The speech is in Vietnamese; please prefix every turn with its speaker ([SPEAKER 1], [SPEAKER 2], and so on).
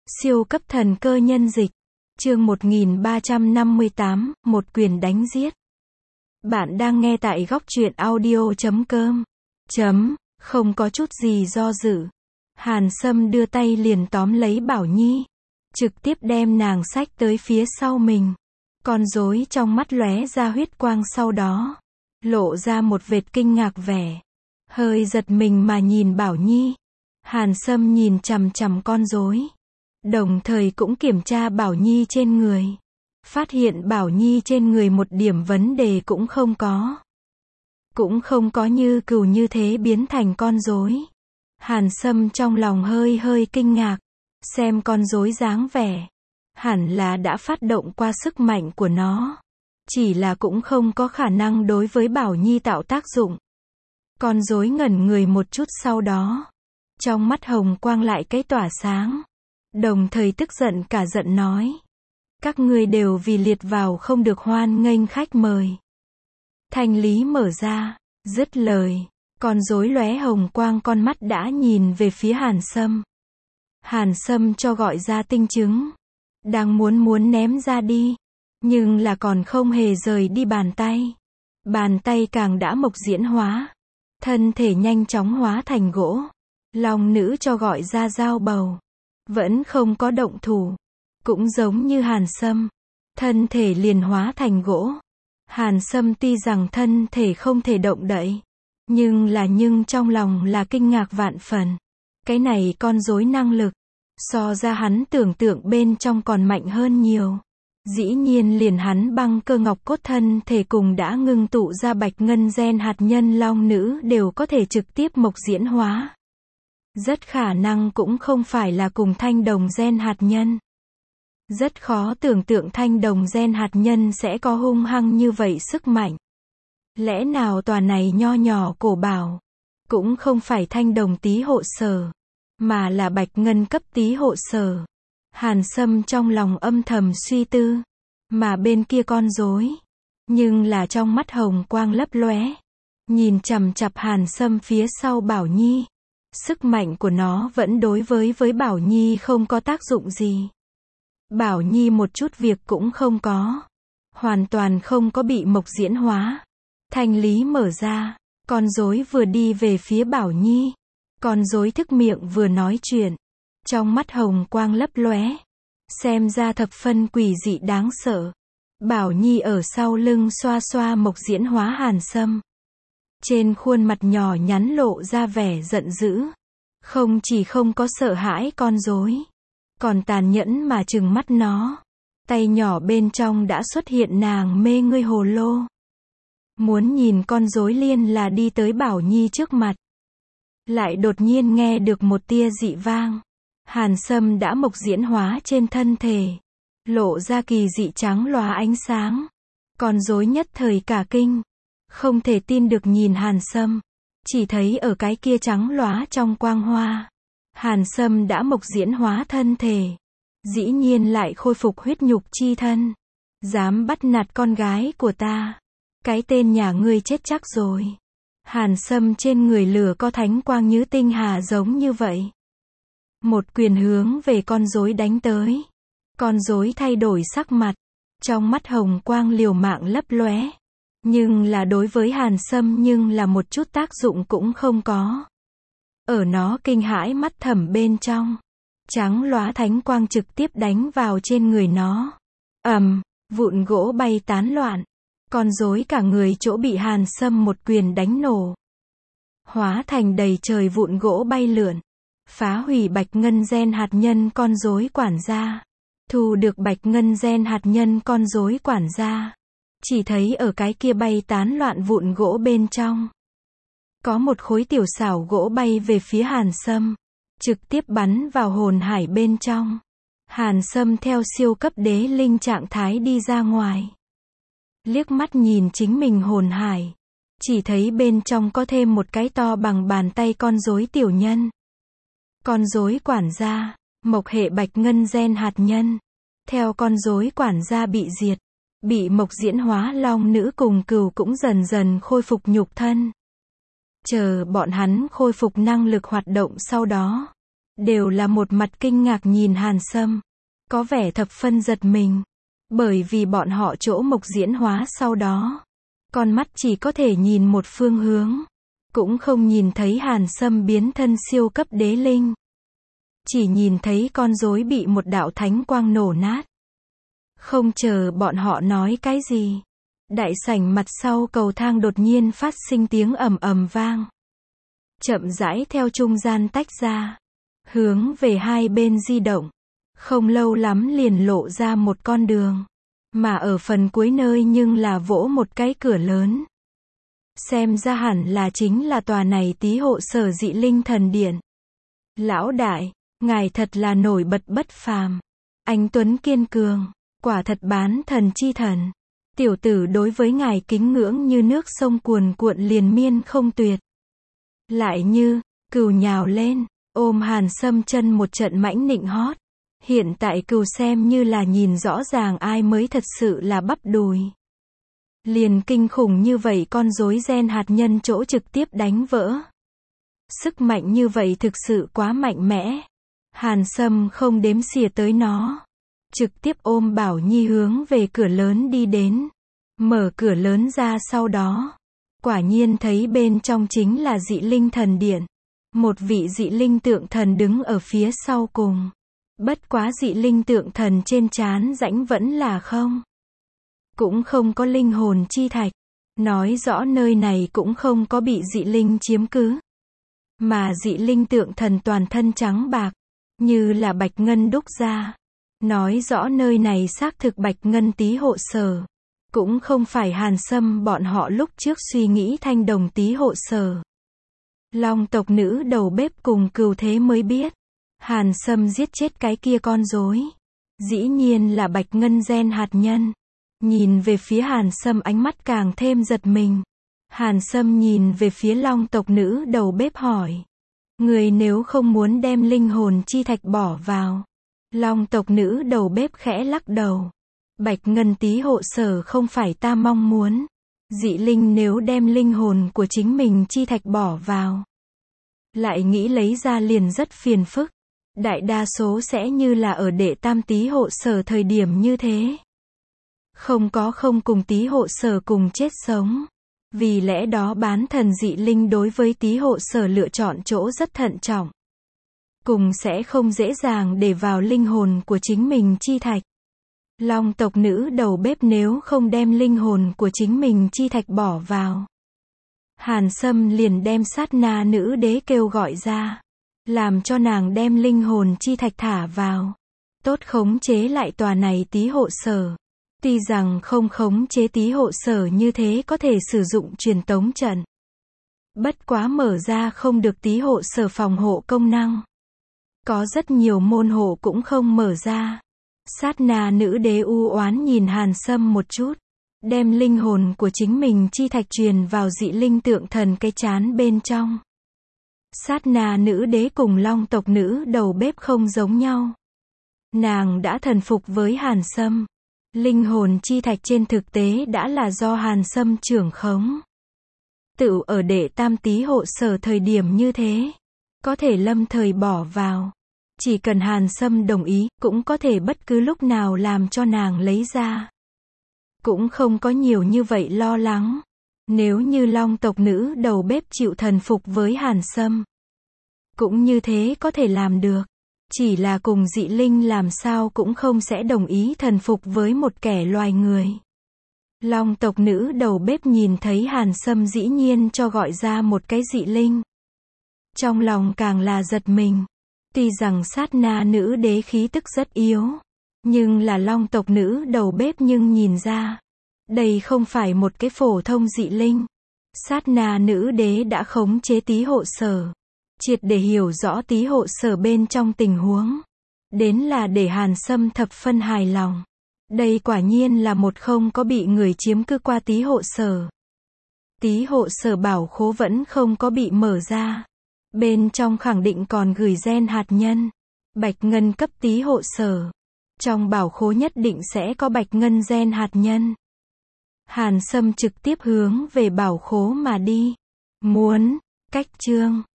[SPEAKER 1] Siêu cấp thần cơ nhân dịch. Chương 1358, một quyền đánh giết. Bạn đang nghe tại góc truyện audio.com. Không có chút gì do dự. Hàn Sâm đưa tay liền tóm lấy Bảo Nhi. Trực tiếp đem nàng xách tới phía sau mình. Con rối trong mắt lóe ra huyết quang, sau đó lộ ra một vệt kinh ngạc vẻ. Hơi giật mình mà nhìn Bảo Nhi. Hàn Sâm nhìn chằm chằm con rối, đồng thời cũng kiểm tra Bảo Nhi trên người. Phát hiện Bảo Nhi trên người một điểm vấn đề cũng không có. Cũng không có như cừu như thế biến thành con rối. Hàn Sâm trong lòng hơi kinh ngạc. Xem con rối dáng vẻ, hẳn là đã phát động qua sức mạnh của nó. Chỉ là cũng không có khả năng đối với Bảo Nhi tạo tác dụng. Con rối ngẩn người một chút, sau đó trong mắt hồng quang lại cái tỏa sáng. Đồng thời tức giận cả giận nói: các ngươi đều vì liệt vào không được hoan nghênh khách mời. Thanh lý mở ra. Dứt lời, con rối lóe hồng quang, con mắt đã nhìn về phía Hàn Sâm. Hàn Sâm cho gọi ra tinh chứng. Đang muốn ném ra đi. Nhưng là còn không hề rời đi bàn tay. Bàn tay càng đã mộc diễn hóa. Thân thể nhanh chóng hóa thành gỗ. Long nữ cho gọi ra dao bầu. Vẫn không có động thủ. Cũng giống như Hàn Sâm. Thân thể liền hóa thành gỗ. Hàn Sâm tuy rằng thân thể không thể động đậy. Nhưng trong lòng là kinh ngạc vạn phần. Cái này con rối năng lực. So ra hắn tưởng tượng bên trong còn mạnh hơn nhiều. Dĩ nhiên liền hắn băng cơ ngọc cốt thân thể cùng đã ngưng tụ ra bạch ngân gen hạt nhân long nữ đều có thể trực tiếp mộc diễn hóa. Rất khả năng cũng không phải là cùng thanh đồng gen hạt nhân. Rất khó tưởng tượng thanh đồng gen hạt nhân sẽ có hung hăng như vậy sức mạnh. Lẽ nào tòa này nho nhỏ cổ bảo cũng không phải thanh đồng tý hộ sở, mà là bạch ngân cấp tý hộ sở. Hàn Sâm trong lòng âm thầm suy tư. Mà bên kia con rối, nhưng là trong mắt hồng quang lấp lóe, nhìn chằm chằm Hàn Sâm phía sau Bảo Nhi. Sức mạnh của nó vẫn đối với Bảo Nhi không có tác dụng gì. Bảo Nhi một chút việc cũng không có. Hoàn toàn không có bị mộc diễn hóa. Thanh lý mở ra. Con rối vừa đi về phía Bảo Nhi. Con rối thức miệng vừa nói chuyện. Trong mắt hồng quang lấp lóe. Xem ra thập phân quỷ dị đáng sợ. Bảo Nhi ở sau lưng xoa xoa mộc diễn hóa Hàn Sâm. Trên khuôn mặt nhỏ nhắn lộ ra vẻ giận dữ. Không chỉ không có sợ hãi con rối, còn tàn nhẫn mà trừng mắt nó. Tay nhỏ bên trong đã xuất hiện nàng mê ngươi hồ lô. Muốn nhìn con rối liên là đi tới Bảo Nhi trước mặt. Lại đột nhiên nghe được một tia dị vang. Hàn Sâm đã mộc diễn hóa trên thân thể. Lộ ra kỳ dị trắng lóa ánh sáng. Con rối nhất thời cả kinh. Không thể tin được nhìn Hàn Sâm. Chỉ thấy ở cái kia trắng lóa trong quang hoa. Hàn Sâm đã mộc diễn hóa thân thể. Dĩ nhiên lại khôi phục huyết nhục chi thân. Dám bắt nạt con gái của ta. Cái tên nhà ngươi chết chắc rồi. Hàn Sâm trên người lửa có thánh quang như tinh hà giống như vậy. Một quyền hướng về con rối đánh tới. Con rối thay đổi sắc mặt. Trong mắt hồng quang liều mạng lấp lóe. Nhưng là đối với Hàn Sâm nhưng là một chút tác dụng cũng không có. Ở nó kinh hãi mắt thầm bên trong. Trắng lóa thánh quang trực tiếp đánh vào trên người nó. Vụn gỗ bay tán loạn. Con rối cả người chỗ bị Hàn Sâm một quyền đánh nổ. Hóa thành đầy trời vụn gỗ bay lượn. Phá hủy bạch ngân gen hạt nhân con rối quản gia. Thu được bạch ngân gen hạt nhân con rối quản gia. Chỉ thấy ở cái kia bay tán loạn vụn gỗ bên trong. Có một khối tiểu xảo gỗ bay về phía Hàn Sâm. Trực tiếp bắn vào hồn hải bên trong. Hàn Sâm theo siêu cấp đế linh trạng thái đi ra ngoài. Liếc mắt nhìn chính mình hồn hải. Chỉ thấy bên trong có thêm một cái to bằng bàn tay con rối tiểu nhân. Con rối quản gia, mộc hệ bạch ngân gen hạt nhân. Theo con rối quản gia bị diệt, bị mộc diễn hóa long nữ cùng cừu cũng dần dần khôi phục nhục thân. Chờ bọn hắn khôi phục năng lực hoạt động sau đó, đều là một mặt kinh ngạc nhìn Hàn Sâm. Có vẻ thập phân giật mình. Bởi vì bọn họ chỗ mộc diễn hóa sau đó. Con mắt chỉ có thể nhìn một phương hướng. Cũng không nhìn thấy Hàn Sâm biến thân siêu cấp đế linh. Chỉ nhìn thấy con rối bị một đạo thánh quang nổ nát. Không chờ bọn họ nói cái gì. Đại sảnh mặt sau cầu thang đột nhiên phát sinh tiếng ầm ầm vang. Chậm rãi theo trung gian tách ra. Hướng về hai bên di động. Không lâu lắm liền lộ ra một con đường. Mà ở phần cuối nơi nhưng là vỗ một cái cửa lớn. Xem ra hẳn là chính là tòa này Tý Hộ Sở Dị Linh Thần Điện. Lão đại, ngài thật là nổi bật bất phàm. Anh tuấn kiên cường, quả thật bán thần chi thần. Tiểu tử đối với ngài kính ngưỡng như nước sông cuồn cuộn liền miên không tuyệt. Lại như, Cừu nhào lên, ôm Hàn Sâm chân một trận mãnh nịnh hót. Hiện tại Cừu xem như là nhìn rõ ràng ai mới thật sự là bắp đùi. Liền kinh khủng như vậy con rối gen hạt nhân chỗ trực tiếp đánh vỡ. Sức mạnh như vậy thực sự quá mạnh mẽ. Hàn Sâm không đếm xỉa tới nó. Trực tiếp ôm Bảo Nhi hướng về cửa lớn đi đến. Mở cửa lớn ra sau đó. Quả nhiên thấy bên trong chính là Dị Linh Thần Điện. Một vị dị linh tượng thần đứng ở phía sau cùng. Bất quá dị linh tượng thần trên trán rãnh vẫn là không. Cũng không có linh hồn chi thạch. Nói rõ nơi này cũng không có bị dị linh chiếm cứ. Mà dị linh tượng thần toàn thân trắng bạc. Như là bạch ngân đúc ra. Nói rõ nơi này xác thực bạch ngân Tý Hộ Sở. Cũng không phải Hàn Sâm bọn họ lúc trước suy nghĩ thanh đồng Tý Hộ Sở. Long tộc nữ đầu bếp cùng Cừu thế mới biết. Hàn Sâm giết chết cái kia con rối. Dĩ nhiên là bạch ngân gen hạt nhân. Nhìn về phía Hàn Sâm ánh mắt càng thêm giật mình. Hàn Sâm nhìn về phía long tộc nữ đầu bếp hỏi. Người nếu không muốn đem linh hồn chi thạch bỏ vào. Long tộc nữ đầu bếp khẽ lắc đầu. Bạch ngân Tý Hộ Sở không phải ta mong muốn. Dị linh nếu đem linh hồn của chính mình chi thạch bỏ vào. Lại nghĩ lấy ra liền rất phiền phức. Đại đa số sẽ như là ở đệ tam Tý Hộ Sở thời điểm như thế. Không cùng Tý Hộ Sở cùng chết sống. Vì lẽ đó bán thần dị linh đối với Tý Hộ Sở lựa chọn chỗ rất thận trọng. Cùng sẽ không dễ dàng để vào linh hồn của chính mình chi thạch. Long tộc nữ đầu bếp nếu không đem linh hồn của chính mình chi thạch bỏ vào. Hàn Sâm liền đem Sát Na nữ đế kêu gọi ra. Làm cho nàng đem linh hồn chi thạch thả vào. Tốt khống chế lại tòa này Tý Hộ Sở. Tuy rằng không khống chế Tý Hộ Sở như thế có thể sử dụng truyền tống trận. Bất quá mở ra không được Tý Hộ Sở phòng hộ công năng. Có rất nhiều môn hộ cũng không mở ra. Sát Na nữ đế u oán nhìn Hàn Sâm một chút. Đem linh hồn của chính mình chi thạch truyền vào dị linh tượng thần cái chán bên trong. Sát Na nữ đế cùng long tộc nữ đầu bếp không giống nhau. Nàng đã thần phục với Hàn Sâm. Linh hồn chi thạch trên thực tế đã là do Hàn Sâm trưởng khống. Tự ở đệ tam Tý Hộ Sở thời điểm như thế. Có thể lâm thời bỏ vào. Chỉ cần Hàn Sâm đồng ý, cũng có thể bất cứ lúc nào làm cho nàng lấy ra. Cũng không có nhiều như vậy lo lắng. Nếu như long tộc nữ đầu bếp chịu thần phục với Hàn Sâm. Cũng như thế có thể làm được. Chỉ là cùng dị linh làm sao cũng không sẽ đồng ý thần phục với một kẻ loài người. Long tộc nữ đầu bếp nhìn thấy Hàn Sâm dĩ nhiên cho gọi ra một cái dị linh. Trong lòng càng là giật mình. Tuy rằng Sát Na nữ đế khí tức rất yếu. Nhưng là long tộc nữ đầu bếp nhưng nhìn ra. Đây không phải một cái phổ thông dị linh. Sát Na nữ đế đã khống chế Tý Hộ Sở. Triệt để hiểu rõ Tý Hộ Sở bên trong tình huống. Đến là để Hàn Sâm thập phân hài lòng. Đây quả nhiên là một không có bị người chiếm cứ qua Tý Hộ Sở. Tý Hộ Sở bảo khố vẫn không có bị mở ra. Bên trong khẳng định còn gửi gen hạt nhân. Bạch ngân cấp Tý Hộ Sở. Trong bảo khố nhất định sẽ có bạch ngân gen hạt nhân. Hàn Sâm trực tiếp hướng về bảo khố mà đi. Muốn, cách chương.